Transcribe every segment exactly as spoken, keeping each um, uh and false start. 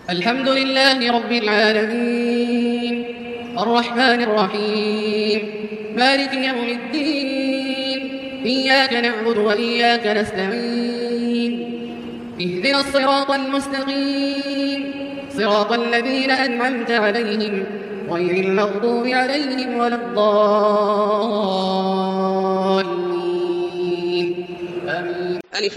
الحمد لله رب العالمين الرحمن الرحيم مالك يوم الدين إياك نعبد وإياك نستعين اهدنا الصراط المستقيم صراط الذين أنعمت عليهم غير المغضوب عليهم ولا الضالين آمين. ألف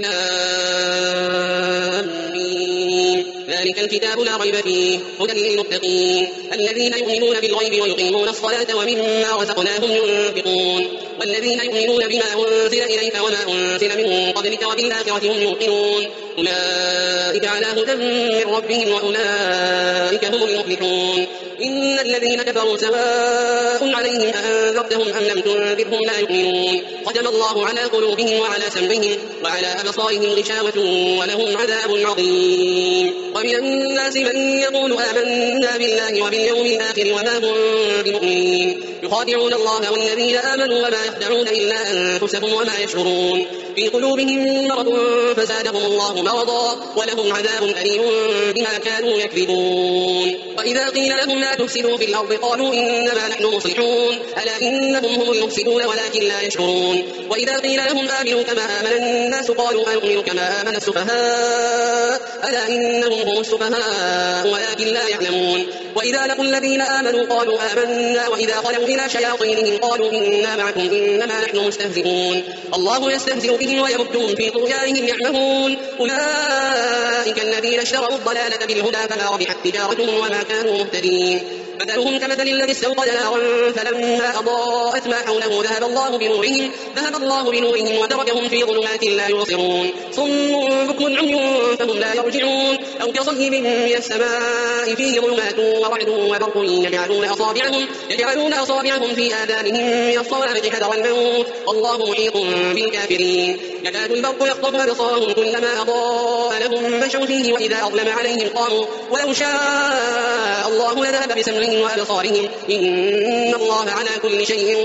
لام ميم ذلك الكتاب لا ريب فيه هدى للمتقين الذين يؤمنون بالغيب ويقيمون الصلاة ومما رزقناهم ينفقون والذين يؤمنون بما أنزل إليك وما أنزل من قبلك وبالآخرة هم يوقنون أولئك على هدى من ربهم وأولئك هم المفلحون إن الذين كفروا سواء عليهم أأنذرتهم أم لم تنذرهم لا يؤمنون ختم الله على قلوبهم وعلى سمعهم وعلى أبصارهم غشاوة ولهم عذاب عظيم ومن الناس من يقول آمنا بالله وباليوم الآخر وما هم بمؤمنين يخادعون الله والذين آمنوا وما يخدعون إلا أنفسهم وما يشعرون في قلوبهم مرض فزادهم الله مرضا ولهم عذاب أليم بما كانوا يكذبون وإذا قيل لهم لا تفسدوا في الأرض قالوا إنما نحن مصلحون ألا إنهم هم المفسدون ولكن لا يشعرون وإذا قيل لهم آمنوا كما آمن الناس قالوا أنؤمن كما آمن السفهاء ألا إنهم هم السفهاء ولكن لا يعلمون وإذا لقوا الذين آمنوا قالوا آمنا وإذا خلوا إلى شياطينهم قالوا إنا معكم إنما نحن مستهزئون الله يستهزئ بهم ويمدهم في طغيانهم يعمهون أولئك الذين اشتروا الضلالة بالهدى فما ربحت تجارتهم وما كانوا مهتدين مثلهم كمثل الذي استوقد نارا فلما أضاءت ما حوله ذهب الله بنورهم ذهب الله بنورهم وتركهم في ظلمات لا يبصرون صم بكم عمي فهم لا يرجعون أو كصيب من السماء فيه ظلمات ورعد وبرق يجعلون أصابعهم يجعلون أصابعهم في آذانهم من الصواعق حذر الموت والله محيط بالكافرين يكاد البرق يخطف أبصارهم كلما أضاء لهم مشوا فيه وإذا أظلم عليهم قاموا ولو شاء الله لذهب بسمعهم وأبصارهم إن الله على كل شيء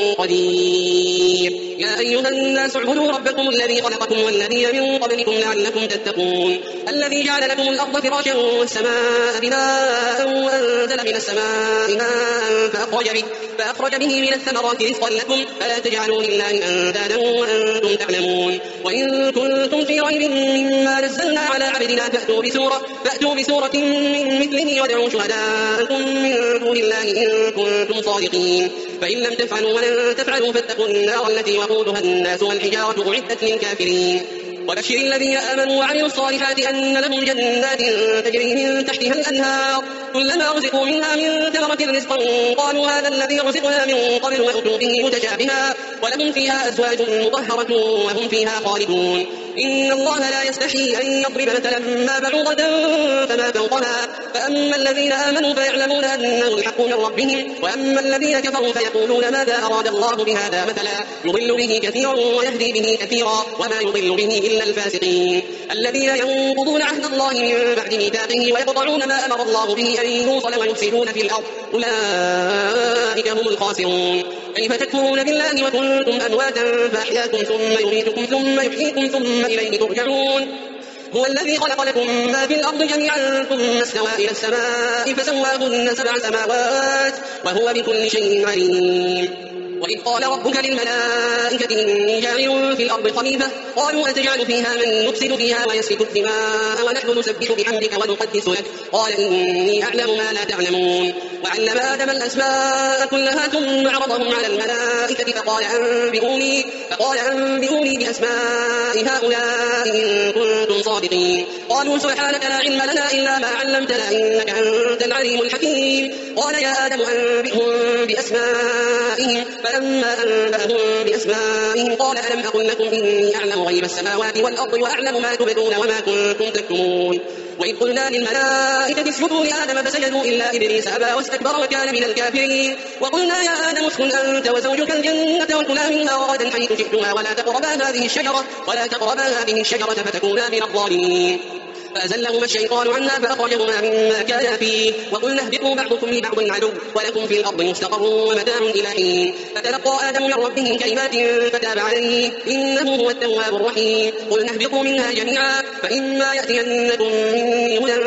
قدير يا أيها الناس اعبدوا ربكم الذي خلقكم والذين من قبلكم لعلكم تتقون الذي جعل لكم الأرض فراشا والسماء بناء وأنزل من السماء ماء فأخرج به, فأخرج به من الثمرات رزقا لكم فلا تجعلوا لله أندادا وأنتم تعلمون وإن كنتم في ريب مما نزلنا على عبدنا فأتوا بسورة, فأتوا بسورة من مثله وادعوا شهداءكم من دون الله إن كنتم صادقين فإن لم تفعلوا ولن تفعلوا فاتقوا النار التي وقودها الناس والحجارة أعدت للكافرين وبشر الذين آمنوا وعملوا الصالحات أن لهم جنات تجري من تحتها الأنهار كلما رزقوا منها من ثمرة رزقا قالوا هذا الذي رزقنا من قبل وأتوا به متشابها ولهم فيها أزواج مطهرة وهم فيها خالدون إن الله لا يستحيي أن يضرب مثلا ما بعوضة فما فوقها فأما الذين آمنوا فيعلمون أنه الحق من ربهم وأما الذين كفروا فيقولون ماذا أراد الله بهذا مثلا يضل به كثيرا ويهدي به كثيرا وما يضل به إلا الفاسقين الذين ينقضون عهد الله من بعد ميثاقه ويقطعون ما أمر الله به أن يوصل ويفسدون في الأرض أولئك هم الخاسرون كيف تكفرون بالله وكنتم أمواتا فأحياكم ثم يميتكم ثم يحييكم ثم إليه ترجعون هو الذي خلق لكم ما في الأرض جميعا ثم استوى إلى السماء فسواهن سبع سماوات وهو بكل شيء عليم وإذ قال ربك للملائكة إني جاعل في الأرض خليفة قالوا أتجعل فيها من يفسد فيها ويسفك الدماء ونحن نسبح بحمدك ونقدس لك قال إني أعلم ما لا تعلمون وعلم آدم الأسماء كلها ثم عرضهم على الملائكة فقال أنبئوني, فقال أنبئوني بأسماء هؤلاء إن كنتم صادقين قالوا سبحانك لا علم لنا إلا ما علمتنا إنك أنت العليم الحكيم قال يا آدم أنبئهم بأسمائهم فلما أنبأهم بأسمائهم قال ألم أقل لكم إني أعلم غيب السماوات والأرض وأعلم ما تبدون وما كنتم تكتمون وإذ قلنا للملائكة اسجدوا لآدم فسجدوا إلا إبليس أبى واستكبر وكان من الكافرين وقلنا يا آدم اسكن أنت وزوجك الجنة وكلا منها رغدا حيث شئتما ولا تقربا هذه الشجرة ولا تقربا هذه الشجرة فتكونا من الظالمين فأزلهما الشيطان عنها فأخرجهما مما كانا فيه وقلنا اهبطوا بعضكم لبعض عدو ولكم في الأرض مستقر ومتاع إلى حين فتلقى آدم من ربه كلمات فتاب عليه إنه هو التواب الرحيم قلنا اهبطوا منها جميعا فإما يأتينكم مني هدى فمن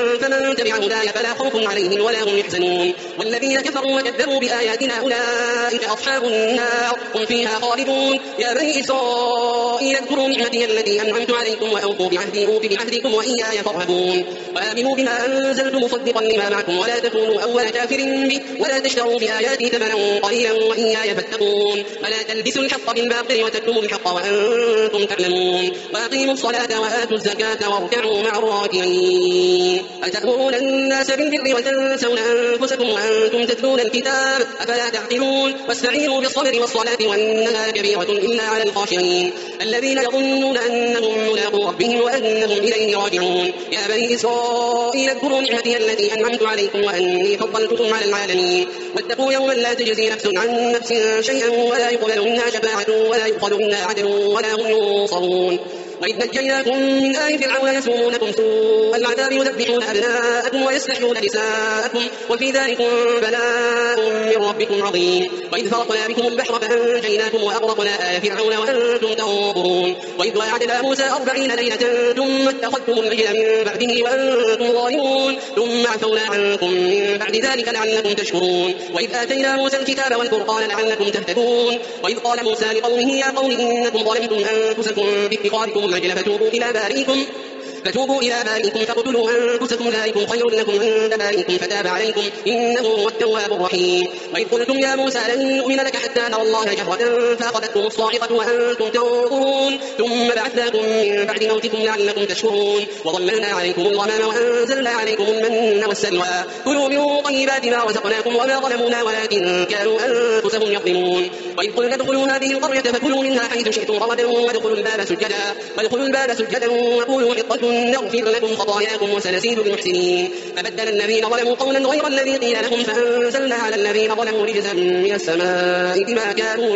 تبع هداي فلا خوف عليهم ولا هم يحزنون والذين كفروا وكذبوا بآياتنا أولئك أصحاب النار هم فيها خالدون يا بني إسرائيل اذكروا نعمتي التي أنعمت عليكم وأوفوا بعهدي أوف بعهدكم وإياي فارهبون وآمنوا بما أنزلت مصدقا لما معكم ولا تكونوا أول كافر به ولا تشتروا بآياتي ثمنا قليلا وإياي فاتقون ولا تلبسوا الحق بالباطل وتكتموا الحق وأنتم تعلمون وأقيموا الصلاة وآتوا الزكاة واركعوا مع الراكعين أتأمرون الناس بالبر وتنسون أنفسكم وأنتم تتلون الكتاب أفلا تعقلون واستعينوا بالصبر والصلاة وإنها كبيرة إلا على الخاشعين الذين يظنون أنهم ملاقو ربهم وأنهم إليه راجعون يا بني إسرائيل اذكروا نعمتي التي أنعمت عليكم وأني فضلتكم على العالمين واتقوا يوما لا تجزي نفس عن نفس شيئا ولا يقبل منها شفاعة ولا يؤخذ منها عدل ولا هم ينصرون وإذ نجيناكم من آل فرعون يسومونكم سوء العذاب يذبحون أبناءكم ويستحيون نساءكم وفي ذلكم بلاء من ربكم عظيم وإذ فرقنا بكم البحر فأنجيناكم وأغرقنا آل فرعون وأنتم تنظرون وإذ وعدنا موسى أربعين ليلة ثم اتخذتم العجل من بعده وأنتم ظالمون ثم عفونا عنكم من بعد ذلك لعلكم تشكرون وإذ آتينا موسى الكتاب والفرقان لعلكم تهتدون وإذ قال موسى لقومه يا قوم إنكم ظلمتم أنفسكم باتخاذكم العجل فتوبوا إلى بارئكم فتوبوا إلى بارئكم فاقتلوا أنفسكم ذلكم خير لكم عند بارئكم فتاب عليكم إنه هو التواب الرحيم وإذ قلتم يا موسى لن نؤمن لك حتى نرى الله جهرة فأخذتكم الصاعقة وأنتم تنظرون ثم بعثناكم من بعد موتكم لعلكم تشكرون وظللنا عليكم الغمام وأنزلنا عليكم المن والسلوى كلوا من طيبات ما رزقناكم وما ظلمونا ولكن كانوا أنفسهم يظلمون وإذ قلنا ادخلوا هذه القرية فكلوا منها حيث شئتم رغدا وادخلوا الباب سجدا وادخلوا الباب سجدا وقولوا حطة نغفر لكم خطاياكم وسنزيد المحسنين فبدل الذين ظلموا قولا غير الذي قيل لهم فأنزلنا على الذين ظلموا رجزا من السماء بما كانوا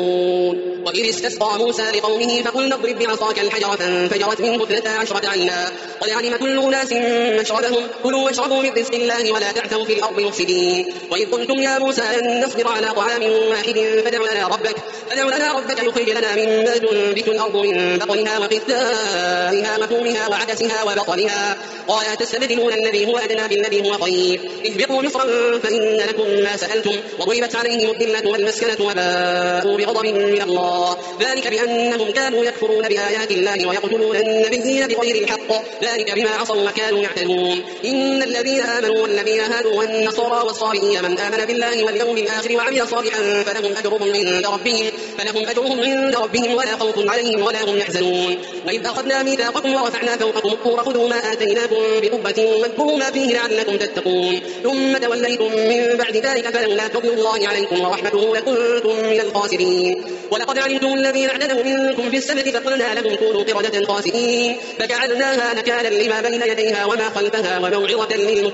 يفسقون وإذ استسقى موسى لقومه فقلنا اضرب بعصاك الحجر فانفجرت منه اثنتا عشرة عينا قد علم كل أناس مشربهم كلوا واشربوا من رزق الله ولا تعثوا في الأرض مفسدين وإذ قلتم يا موسى لن نصبر على طعام واحد فادع لنا ربك فادع لنا ربك يخرج لنا مما تنبت الأرض من بقلها وقثائها وثومها وعدسها وبطلها قال تستبدلون الذي هو أدنى بالذي هو خير اهبطوا مصرا فإن لكم ما سألتم وضربت عليهم الذلة والمسكنة وباءوا بغضب من الله ذلك بأنهم كانوا يكفرون بآيات الله ويقتلون النبيين بغير الحق ذلك بما عصوا وكانوا يعتدون إن الذين آمنوا والذين هادوا والنصارى والصابئين من آمن بالله واليوم الآخر وعمل صالحا فلهم أجرهم عند ربهم فلهم أجرهم عند ربهم ولا خوف عليهم ولا هم يحزنون وإذ أخذنا ميثاقكم ورفعنا فوقكم الطور خذوا ما آتيناكم بقوة واذكروا ما فيه لعلكم تتقون ثم توليتم من بعد ذلك فلولا فضل الله عليكم ورحمته لكنتم من الخاسرين ولقد علمتم الذين اعتدوا منكم في السبت فقلنا لهم كونوا قردة خاسئين فجعلناها نكالا لما بين يديها وما خلفها وموعظة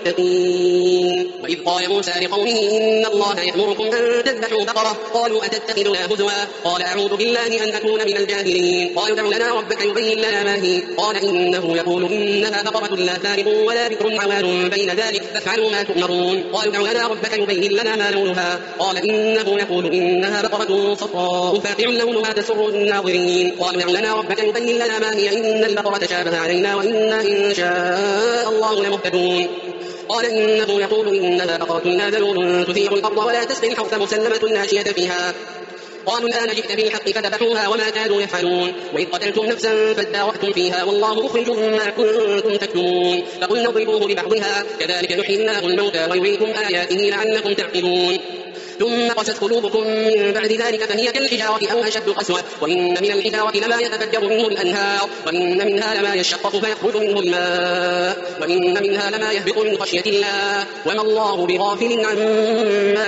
للمتقين وإذ قال موسى لقومه إن الله يأمركم أن تذبحوا بقرة قالوا أتتخذنا هزوا قال أعوذ بالله أن أكون من الجاهلين قالوا ادع لنا ربك يبين لنا ما هي قال إنه يقول إنها بقرة لا فارض ولا بكر عوان بين ذلك فافعلوا ما تؤمرون قالوا ادع لنا ربك يبين لنا ما لونها قال إنه يقول إنها بقرة صفراء فاقع لونها تسر الناظرين قالوا ادع لنا ربك يبين لنا ما هي إن البقرة تشابه علينا وإنا إن شاء الله لمهتدون قال إنه يقول إنها بقرة لا ذلول تثير الأرض ولا تسقي الحرث مسلمة لا شية فيها قالوا الآن جئت بالحق فذبحوها وما كانوا يفعلون وإذ قتلتم نفسا فادارأتم فيها والله مخرج ما كنتم تكتمون فقلنا اضربوه ببعضها كذلك يحيي الله الموتى ويريكم آياته لعلكم تعقلون ثم قست قلوبكم من بعد ذلك فهي كالحجارة أو أشد قسوة وإن من الحجارة لما يتفجر منه الأنهار وإن منها لما يشقق فيخرج منه الماء وإن منها لما يهبط من خشية الله وما الله بغافل عما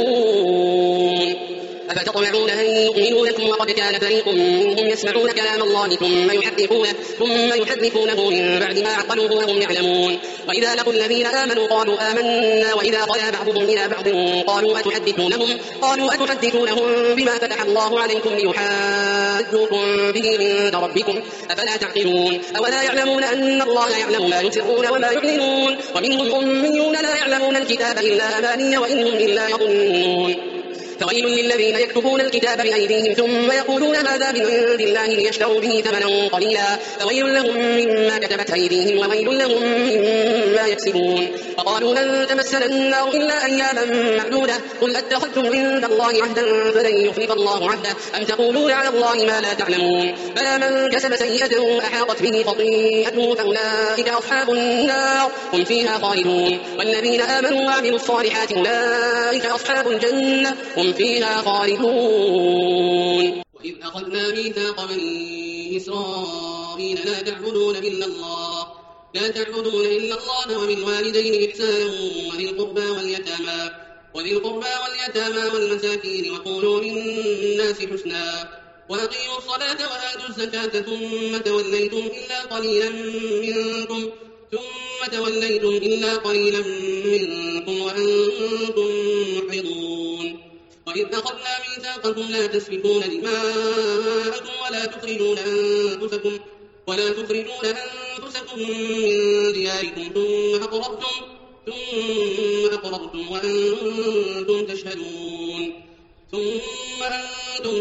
تعملون أفتطمعون أن يؤمنوا لكم وقد كان فريق منهم يسمعون كلام الله ثم يحرفونه ثم يحرفونه من بعد ما عقلوه وهم يعلمون وإذا لقوا الذين آمنوا قالوا آمنا وإذا خلا بعضهم إلى بعض قالوا أتحدثونهم قالوا أتحدثونهم بما فتح الله عليكم ليحاجوكم به عند ربكم أفلا تعقلون أولا يعلمون أن الله يعلم ما يسرون وما يعلنون ومنهم أميون لا يعلمون الكتاب إلا أماني وإنهم إلا يظنون فويل للذين يكتبون الكتاب بأيديهم ثم يقولون هذا من عند الله ليشتروا به ثمنا قليلا فويل لهم مما كتبت أيديهم وويل لهم مما يكسبون. وقالوا لن تمسنا النار إلا أياما معدودة قل أتخذتم عند الله عهدا فلن يخلف الله عهده أم تقولون على الله ما لا تعلمون. بلى من كسب سيئة أحاطت به خطيئته فأولئك أصحاب النار هم فيها خالدون. والذين آمنوا وعملوا الصالحات أولئك أصحاب الجنة هم فيها خالدون. وإذ أخذنا ميثاق بني إسرائيل لا تعبدون إلا الله لا تعبدون إلا الله وبالوالدين إحسانا وذي القربى واليتامى وذي القربى واليتامى والمساكين وقولوا للناس حسنا وأقيموا الصلاة وآتوا الزكاة ثم توليتم إلا قليلا منكم ثم توليتم إلا قليلا منكم وأنتم معرضون. وإذ أخذنا ميثاقكم لا تسفكون دماءكم ولا تخرجون أنفسكم ولا تخرجون أنفسكم من دياركم ثم أقررتم ثم أقررتم وأنتم تشهدون. ثم أنتم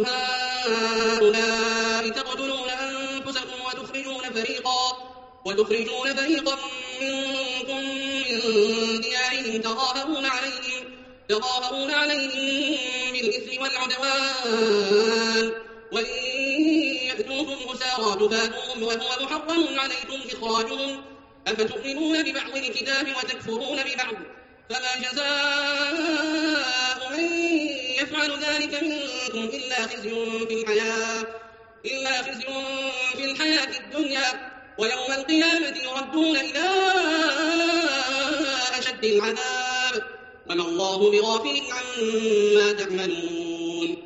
هؤلاء تقتلون أنفسكم وتخرجون فريقا وتخرجون فريقا منكم من ديارهم تظاهرون عليهم تظاهرون عليهم بالإثم والعدوان وإن يأتوكم أسارى تفادوهم وهو محرم عليكم إخراجهم أفتؤمنون ببعض الكتاب وتكفرون ببعض فما جزاء من يفعل ذلك منكم إلا خزي في الحياة إلا خزي في الحياة الدنيا ويوم القيامة يردون إلى أشد العذاب وما الله بغافل عما تعملون.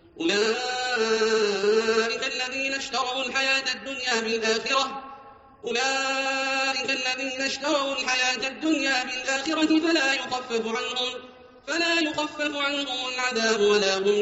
أولئك الذين اشتروا الحياة الدنيا بالآخرة أولئك الذين اشتروا الحياة الدنيا بالآخرة فلا يخفف عنهم فلا يخفف عنهم العذاب ولا هم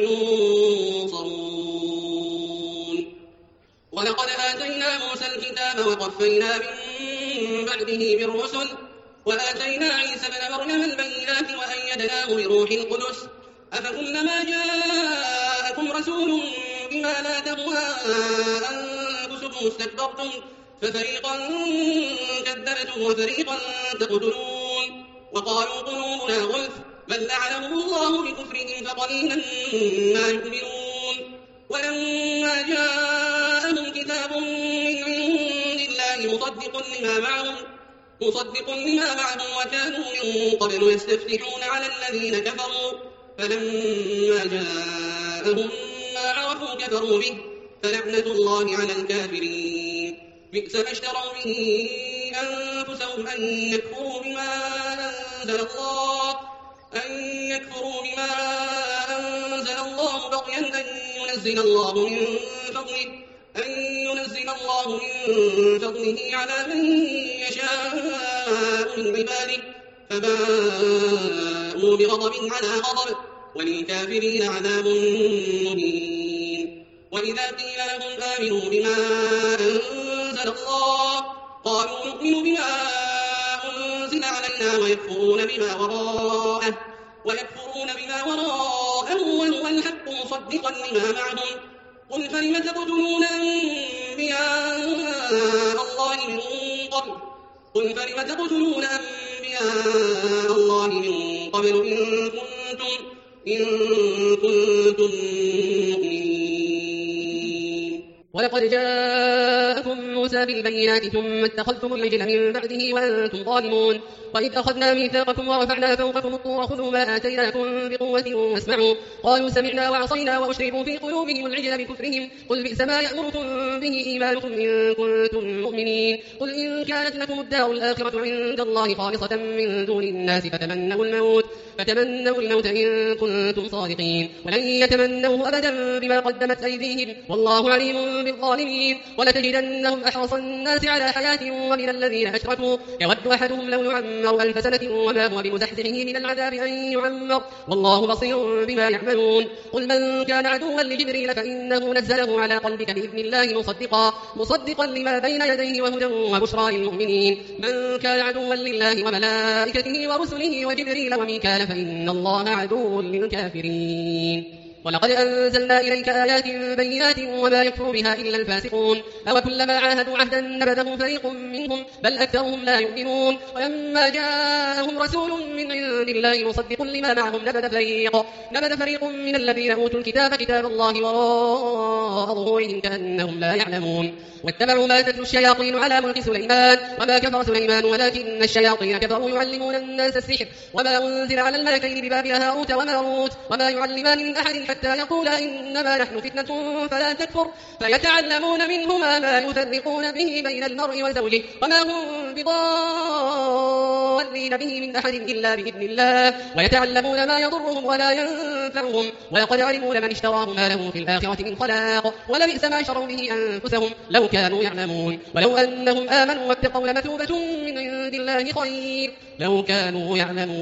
ينصرون. ولقد آتينا موسى الكتاب وقفينا من بعده بالرسل وآتينا عيسى ابن مريم البينات وأيدناه بروح القدس أفكلما جاءكم رسول بما لا تهوى أنفسكم استكبرتم ففريقا كذبتم وفريقا تقتلون. وقالوا قلوبنا غلف بل لعنهم الله بكفرهم فقليلا ما يؤمنون. ولما جاءهم كتاب من عند الله مصدق لما معهم مصدق لما معهم وكانوا من قبل يستفتحون على الذين كفروا فلما جاءهم ما عرفوا كفروا به فلعنة الله على الكافرين. بئس ما اشتروا به أنفسهم أن يكفروا بما أنزل الله أن يكفروا بما أنزل الله بغيا أن ينزل الله من فضله أن ينزل الله من فضله على من يشاء من عباده فباءوا بغضب على غضب وللكافرين عذاب مهين. وإذا قيل لهم آمنوا بما أنزل الله قالوا نؤمن بما أنزل علينا ويكفرون بما وراءه ويكفرون بما وراءه وهو الحق مصدقا لما معهم قل فلم تقتلون أنبياء الله من قبل قل فلم تقتلون أنبياء الله من قبل إن كنتم إن كنتم مؤمنين. ولقد جاءكم موسى بالبينات ثم اتخذتم العجل من بعده وأنتم ظالمون. وإذ أخذنا ميثاقكم ورفعنا فوقكم الطور خذوا ما آتيناكم بقوة واسمعوا قالوا سمعنا وعصينا وأشربوا في قلوبهم العجل بكفرهم قل بئس ما يأمركم به إيمانكم إن كنتم مؤمنين. قل إن كانت لكم الدار الآخرة عند الله خالصة من دون الناس فتمنوا الموت فتمنوا الموت إن كنتم صادقين ولن يتمنوه أبدا بما قدمت أيديهم والله عليم للظالمين ولتجدنهم أحرص الناس على حياة ومن الذين أشركوا يود أحدهم لو يعمر ألف سنة وما هو بمزحزحه من العذاب أن يعمر والله بصير بما يعملون قل من كان عدوا لجبريل فإنه نزله على قلبك بإذن الله مصدقا مصدقا لما بين يديه وهدى وبشرى للمؤمنين من كان عدوا لله وملائكته ورسله وجبريل وميكال فإن الله عدو للكافرين ولقد أنزلنا إليك آيات بينات وما يكفر بها إلا الفاسقون أو كلما عاهدوا عهدا نبذه فريق منهم بل أكثرهم لا يؤمنون ولما جاءهم رسول من عند الله مصدق لما معهم نبذ فريق نبذ فريق من الذين أوتوا الكتاب كتاب الله وراء ظهورهم كأنهم لا يعلمون واتبعوا ما تتلو الشياطين على ملك سليمان وما كفر سليمان ولكن الشياطين كفروا يعلمون الناس السحر وما أنزل على الملكين ببابل هاروت وماروت وما يعلمان من أحد حتى يقولا إنما نحن فتنة فلا تكفر فيتعلمون منهما ما يفرقون به بين المرء وزوجه وما هم بضالين به من أحد إلا بإذن الله ويتعلمون ما يضرهم ولا ينفعهم ولقد علموا لمن اشتراه ما له في الآخرة من خلاق ولبئس ما شروا به أنفسهم لو كانوا يعلمون ولو أنهم آمنوا واتقوا لمثوبة من عند الله خير لو كانوا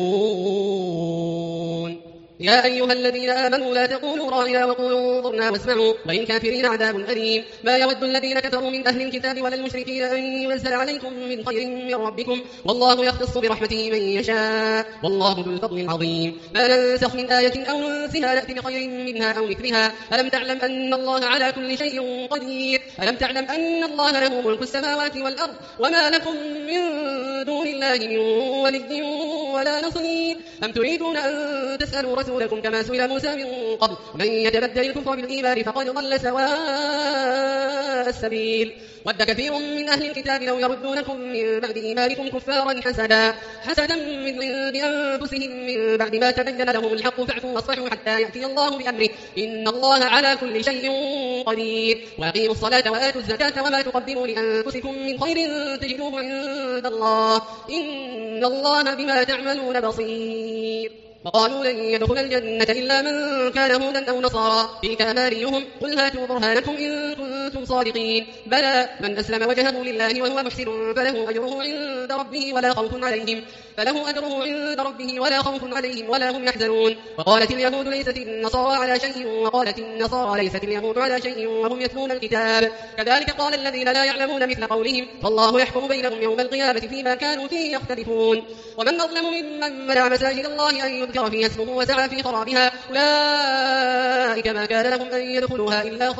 يعلمون يا أيها الذين آمنوا لا تقولوا راعنا وقولوا انظرنا واسمعوا وللكافرين عذاب أليم ما يود الذين كفروا من أهل الكتاب ولا المشركين أن ينزل عليكم من خير من ربكم والله يختص برحمته من يشاء والله ذو الفضل العظيم ما ننسخ من آية أو ننسها نأتي بخير منها أو مثلها ألم تعلم أن الله على كل شيء قدير ألم تعلم أن الله له ملك السماوات والأرض وما لكم من دون الله من ولي ولا نصير أم تريدون أن تسألوا رسولكم كما سئل موسى من قبل من يتبدل الكفر بالإيمان فقد ضل سواء السبيل ود كثير من أهل الكتاب لو يردونكم من بعد إيمانكم كفارا حسدا حسدا من عند أنفسهم من بعد ما تبين لهم الحق فاعفوا واصفحوا حتى يأتي الله بأمره إن الله على كل شيء قدير وأقيموا الصلاة وآتوا الزكاة وما تقدموا لأنفسكم من خير تجدوه عند الله إن الله بما تعملون بصير وقالوا لن يدخل الجنة إلا من كان هودا أو نصارى تلك أمانيهم قل هاتوا برهانكم إن كنتم صادقين بلى من أسلم وجهه لله وهو محسن فله أجره عند ربه ولا خوف عليهم فله أجره عند ربه ولا خوف عليهم ولا هم يحزنون وقالت اليهود ليست النصارى على شيء وقالت النصارى ليست اليهود على شيء وهم يتلون الكتاب كذلك قال الذين لا يعلمون مثل قولهم فالله يحكم بينهم يوم القيامة فيما كانوا فيه يختلفون ومن أظلم ممن منع مساجد الله أن يذكر فيها اسمه وسعى في خرابها أولئك ما كان لهم أن يدخلوها إلا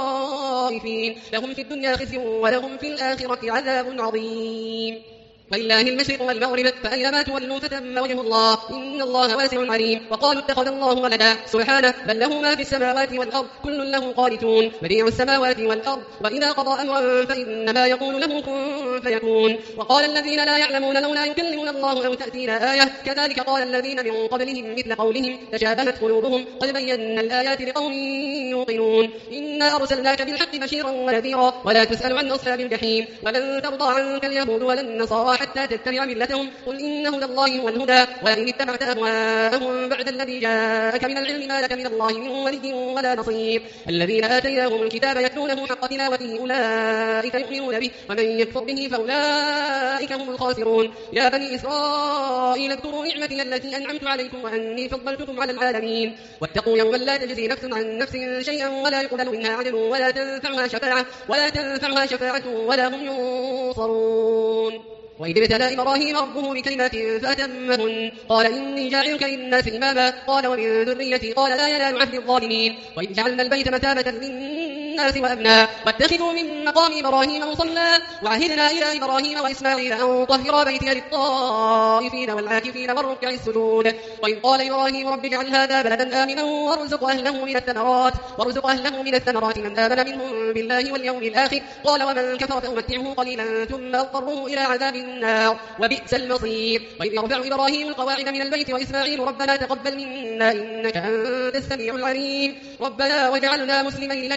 خائفين لهم في الدنيا خزي ولهم في الآخرة عذاب عظيم ولله المشرق والمغرب فأينما تولوا فتم وجه الله إن الله واسع عليم وقالوا اتخذ الله ولدا سبحانه بل له ما في السماوات والأرض كل له قانتون بديع السماوات والأرض وإذا قضى أمرا فإنما يقول له كن فيكون وقال الذين لا يعلمون لولا يكلمنا الله أو تأتينا آية كذلك قال الذين من قبلهم مثل قولهم تشابهت قلوبهم قد بينا الآيات لقوم يوقنون إنا أرسلناك بالحق بشيرا ونذيرا ولا تسأل عن أصحاب الجحيم ولن ترضى عنك اليهود ولا النصارى حتى تتبع ملتهم قل إن هدى الله هو الهدى ولئن اتبعت أهواءهم بعد الذي جاءك من العلم ما لك من الله من ولي ولا نصير الذين آتيناهم الكتاب يتلونه حق تلاوته أولئك يؤمنون به ومن يكفر به فأولئك هم الخاسرون يا بني إسرائيل اذكروا نعمتي التي أنعمت عليكم وأني فضلتكم على العالمين واتقوا يوما لا تجزي نفس عن نفس شيئا ولا يقبل منها عدل ولا تنفعها شفاعة ولا تنفعها شفاعة ولا هم ينصرون وإذ ابتلى إبراهيم ربه بكلمات فأتمهن قال إني جاعلك للناس إماما قال ومن ذريتي قال لا ينال عهد الظالمين وإذ جعلنا البيت مثابة للناس وأمنا واتخذوا من مقام إبراهيم مصلى وعهدنا إلى إبراهيم وإسماعيل أن طهر بيتي للطائفين والعاكفين والركع السجود وإذ قال إبراهيم رب اجعل هذا بلدا آمنا وارزق أهله من الثمرات وارزق أهله من الثمرات من آمن منهم بالله واليوم الآخر قال ومن كفر فأمتعه قليلا ثم أضطره إلى عذاب النار وبئس المصير وإذ يرفع إبراهيم القواعد من البيت وإسماعيل ربنا تقبل منا إنك أنت السميع العليم ربنا واجعلنا مسلمين لك ومن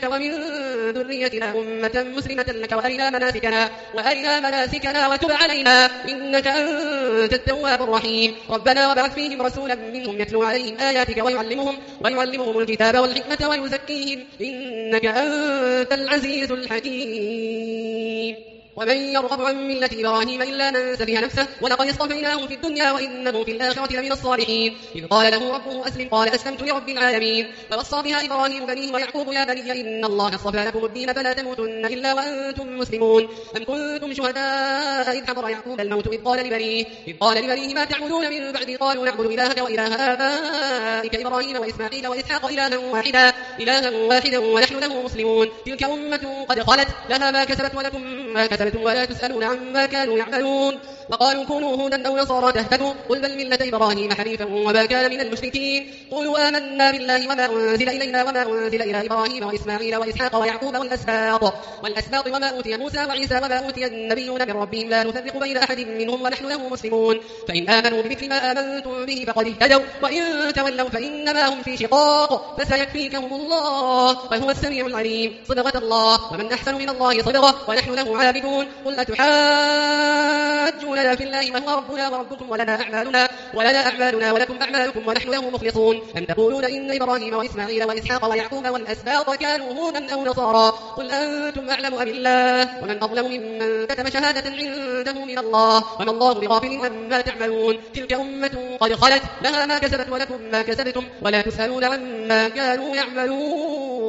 ذريتنا أمة مسلمة لك وأرنا مناسكنا وأرنا مناسكنا وتب علينا إنك أنت التواب الرحيم ربنا وابعث فيهم رسولا منهم يتلو عليهم آياتك ويعلمهم ويعلمهم الكتاب والحكمة ويزكيهم إنك أنت العزيز الحكيم ومن يرغب عن ملة إبراهيم إلا من سفه نفسه ولقد اصطفيناه في الدنيا وإنه في الآخرة لمن الصالحين إذ قال له ربه أسلم قال أسلمت لرب العالمين ووصى بها إبراهيم بنيه ويعقوب يا بني إن الله اصطفى لكم الدين فلا تموتن إلا وأنتم مسلمون أم كنتم شهداء إذ حضر يعقوب الموت إذ قال لبنيه إذ قال لبنيه ما تعبدون من بعدي قالوا نعبد إلهك وإله آبائك إبراهيم وإسماعيل وإسحاق إلها واحدا إلها واحدا ونحن له مسلمون تلك أمة قد خلت لها ما كسبت ولكم ما كسبتم ولا تسألون عما كانوا يعملون وقالوا كونوا هودا أو نصارى تهتدوا قل بل ملة إبراهيم حنيفا وما كان من المشركين قولوا آمنا بالله وما أنزل إلينا وما أنزل إلى إبراهيم وإسماعيل وإسحاق ويعقوب والأسباط والأسباط وما أوتي موسى وعيسى وما أوتي النبيون من ربهم لا نفرق بين أحد منهم ونحن له مسلمون فإن آمنوا بمثل ما آمنتم به فقد اهتدوا وإن تولوا فإنما هم في شقاق فسيكفيكهم الله وهو السميع العليم صدقة الله ومن أحسن من الله صدقة ونحن له عابدون قل أتحاجوننا في الله وهو ربنا وربكم ولنا أعمالنا ولنا أعمالنا ولكم أعمالكم ونحن له مخلصون أم تقولون إن إبراهيم وإسماعيل وإسحاق ويعقوب والأسباط كانوا هودا أو نصارى قل أنتم أعلم أم الله ومن أظلم ممن كتم شهادة عنده من الله وما الله بغافل عما تعملون تلك أمة قد خلت لها ما كسبت ولكم ما كسبتم ولا تسألون عما كانوا يعملون